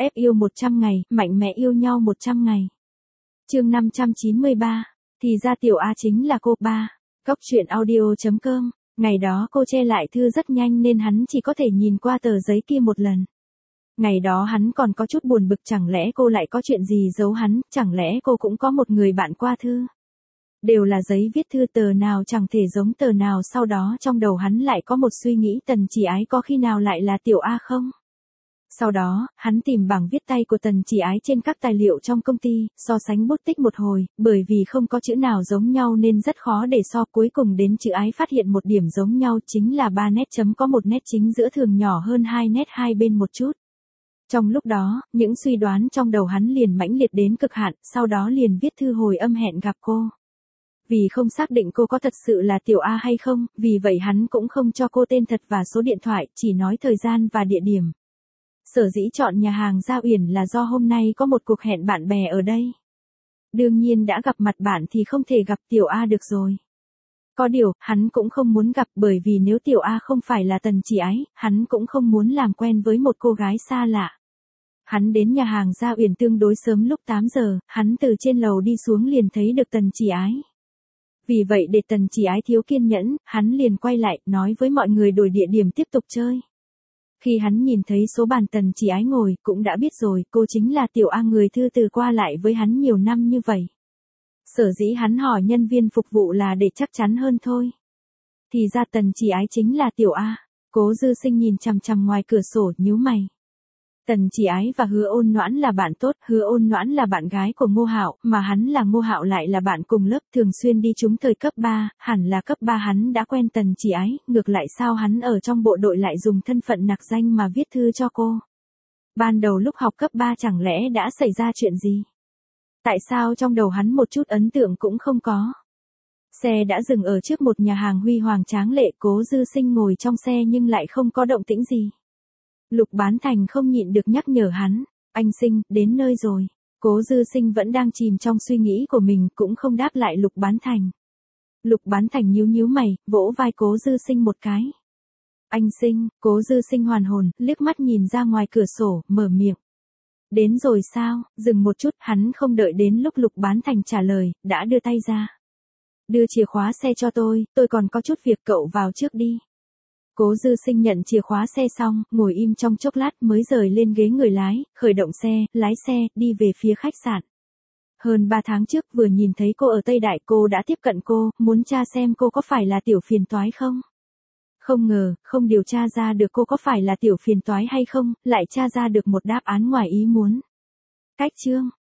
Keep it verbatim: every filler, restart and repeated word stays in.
Ép yêu một trăm ngày, mạnh mẽ yêu nhau một trăm ngày. Chương năm trăm chín mươi ba, thì ra Tiểu A chính là cô. Ba. Cóc truyện audio chấm com. Ngày đó cô che lại thư rất nhanh nên hắn chỉ có thể nhìn qua tờ giấy kia một lần. Ngày đó hắn còn có chút buồn bực, chẳng lẽ cô lại có chuyện gì giấu hắn, chẳng lẽ cô cũng có một người bạn qua thư. Đều là giấy viết thư, tờ nào chẳng thể giống tờ nào. Sau đó trong đầu hắn lại có một suy nghĩ, Tần Chỉ Ái có khi nào lại là Tiểu A không? Sau đó, hắn tìm bảng viết tay của Tần Chỉ Ái trên các tài liệu trong công ty, so sánh bút tích một hồi, bởi vì không có chữ nào giống nhau nên rất khó để so. Cuối cùng đến chữ Ái phát hiện một điểm giống nhau, chính là ba nét chấm có một nét chính giữa thường nhỏ hơn hai nét hai bên một chút. Trong lúc đó, những suy đoán trong đầu hắn liền mãnh liệt đến cực hạn, sau đó liền viết thư hồi âm hẹn gặp cô. Vì không xác định cô có thật sự là Tiểu A hay không, vì vậy hắn cũng không cho cô tên thật và số điện thoại, chỉ nói thời gian và địa điểm. Sở dĩ chọn nhà hàng Gia Uyển là do hôm nay có một cuộc hẹn bạn bè ở đây. Đương nhiên đã gặp mặt bạn thì không thể gặp Tiểu A được rồi. Có điều, hắn cũng không muốn gặp, bởi vì nếu Tiểu A không phải là Tần Chỉ Ái, hắn cũng không muốn làm quen với một cô gái xa lạ. Hắn đến nhà hàng Gia Uyển tương đối sớm, lúc tám giờ, hắn từ trên lầu đi xuống liền thấy được Tần Chỉ Ái. Vì vậy để Tần Chỉ Ái thiếu kiên nhẫn, hắn liền quay lại, nói với mọi người đổi địa điểm tiếp tục chơi. Khi hắn nhìn thấy số bàn Tần Chỉ Ái ngồi, cũng đã biết rồi, cô chính là Tiểu A, người thư từ qua lại với hắn nhiều năm như vậy. Sở dĩ hắn hỏi nhân viên phục vụ là để chắc chắn hơn thôi. Thì ra Tần Chỉ Ái chính là Tiểu A. Cố Dư Sinh nhìn chằm chằm ngoài cửa sổ, nhíu mày. Tần Chỉ Ái và Hứa Ôn Noãn là bạn tốt, Hứa Ôn Noãn là bạn gái của Ngô Hạo, mà hắn là Ngô Hạo lại là bạn cùng lớp, thường xuyên đi trúng thời cấp ba, hẳn là cấp ba hắn đã quen Tần Chỉ Ái, ngược lại sao hắn ở trong bộ đội lại dùng thân phận nặc danh mà viết thư cho cô. Ban đầu lúc học cấp ba chẳng lẽ đã xảy ra chuyện gì? Tại sao trong đầu hắn một chút ấn tượng cũng không có? Xe đã dừng ở trước một nhà hàng huy hoàng tráng lệ, Cố Dư Sinh ngồi trong xe nhưng lại không có động tĩnh gì. Lục Bán Thành không nhịn được nhắc nhở hắn, anh Sinh, đến nơi rồi. Cố Dư Sinh vẫn đang chìm trong suy nghĩ của mình, cũng không đáp lại Lục Bán Thành. Lục Bán Thành nhíu nhíu mày, vỗ vai Cố Dư Sinh một cái. Anh Sinh, Cố Dư Sinh hoàn hồn, liếc mắt nhìn ra ngoài cửa sổ, mở miệng. Đến rồi sao? Dừng một chút, hắn không đợi đến lúc Lục Bán Thành trả lời, đã đưa tay ra. Đưa chìa khóa xe cho tôi, tôi còn có chút việc, cậu vào trước đi. Cố Dư Sinh nhận chìa khóa xe xong, ngồi im trong chốc lát mới rời lên ghế người lái, khởi động xe, lái xe, đi về phía khách sạn. Hơn ba tháng trước vừa nhìn thấy cô ở Tây Đại, cô đã tiếp cận cô, muốn tra xem cô có phải là tiểu phiền toái không. Không ngờ, không điều tra ra được cô có phải là tiểu phiền toái hay không, lại tra ra được một đáp án ngoài ý muốn. Cách chương,